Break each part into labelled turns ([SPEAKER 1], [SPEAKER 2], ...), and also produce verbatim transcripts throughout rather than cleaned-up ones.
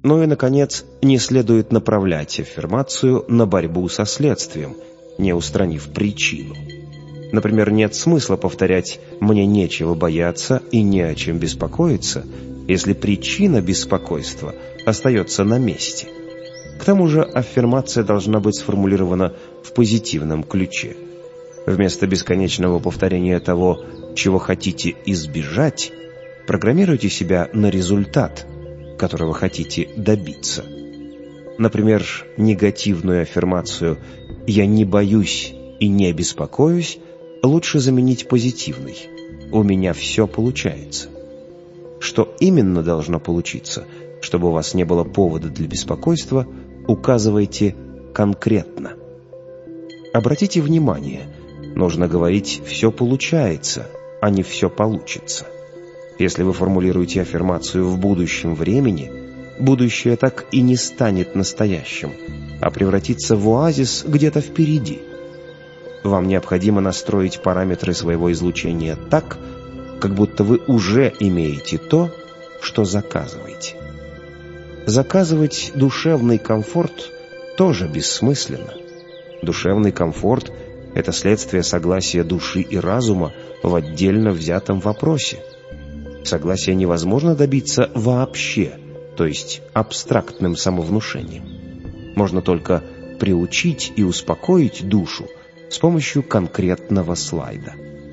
[SPEAKER 1] Ну и, наконец, не следует направлять аффирмацию на борьбу со следствием, не устранив причину. Например, нет смысла повторять «мне нечего бояться и не о чем беспокоиться», если причина беспокойства остается на месте. К тому же аффирмация должна быть сформулирована в позитивном ключе. Вместо бесконечного повторения того, чего хотите избежать, программируйте себя на результат, которого хотите добиться. Например, негативную аффирмацию «я не боюсь и не беспокоюсь» лучше заменить позитивной «у меня все получается». Что именно должно получиться, чтобы у вас не было повода для беспокойства, указывайте конкретно. Обратите внимание, нужно говорить «все получается», а не «все получится». Если вы формулируете аффирмацию в будущем времени, будущее так и не станет настоящим, а превратится в оазис где-то впереди. Вам необходимо настроить параметры своего излучения так, как будто вы уже имеете то, что заказываете. Заказывать душевный комфорт тоже бессмысленно. Душевный комфорт – это следствие согласия души и разума в отдельно взятом вопросе. Согласия невозможно добиться вообще, то есть абстрактным самовнушением. Можно только приучить и успокоить душу с помощью конкретного слайда.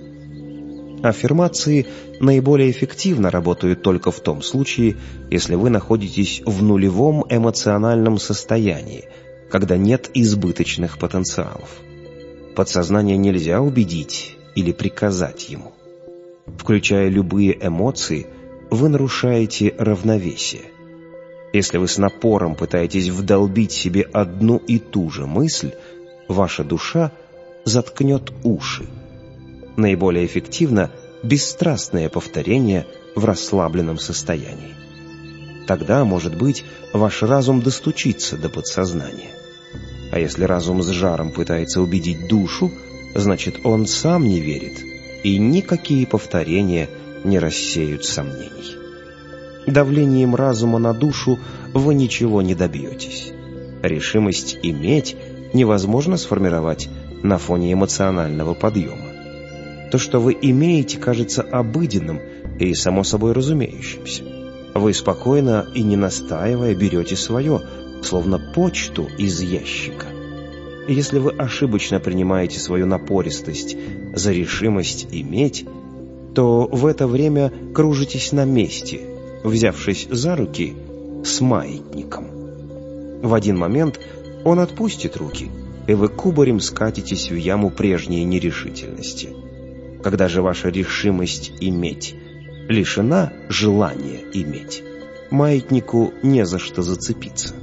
[SPEAKER 1] Аффирмации наиболее эффективно работают только в том случае, если вы находитесь в нулевом эмоциональном состоянии, когда нет избыточных потенциалов. Подсознание нельзя убедить или приказать ему. Включая любые эмоции, вы нарушаете равновесие. Если вы с напором пытаетесь вдолбить себе одну и ту же мысль, ваша душа заткнет уши. Наиболее эффективно бесстрастное повторение в расслабленном состоянии. Тогда, может быть, ваш разум достучится до подсознания. А если разум с жаром пытается убедить душу, значит, он сам не верит, и никакие повторения не рассеют сомнений. Давлением разума на душу вы ничего не добьетесь. Решимость иметь невозможно сформировать на фоне эмоционального подъема. То, что вы имеете, кажется обыденным и само собой разумеющимся. Вы спокойно и не настаивая берете свое, словно почту из ящика. И если вы ошибочно принимаете свою напористость за решимость иметь, то в это время кружитесь на месте, взявшись за руки с маятником. В один момент он отпустит руки, и вы кубарем скатитесь в яму прежней нерешительности. Когда же ваша решимость иметь лишена желания иметь, маятнику не за что зацепиться.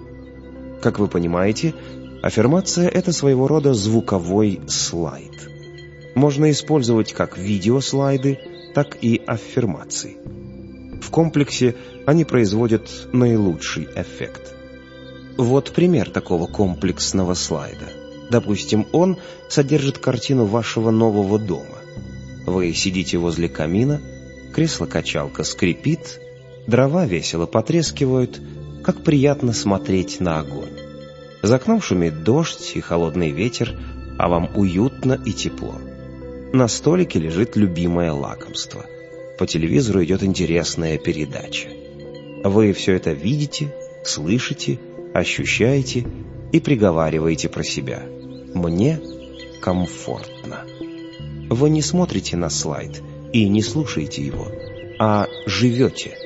[SPEAKER 1] Как вы понимаете, аффирмация – это своего рода звуковой слайд. Можно использовать как видеослайды, так и аффирмации. В комплексе они производят наилучший эффект. Вот пример такого комплексного слайда. Допустим, он содержит картину вашего нового дома. Вы сидите возле камина, кресло-качалка скрипит, дрова весело потрескивают, как приятно смотреть на огонь. За окном шумит дождь и холодный ветер, а вам уютно и тепло. На столике лежит любимое лакомство. По телевизору идет интересная передача. Вы все это видите, слышите, ощущаете и приговариваете про себя. «Мне комфортно». Вы не смотрите на слайд и не слушаете его, а живете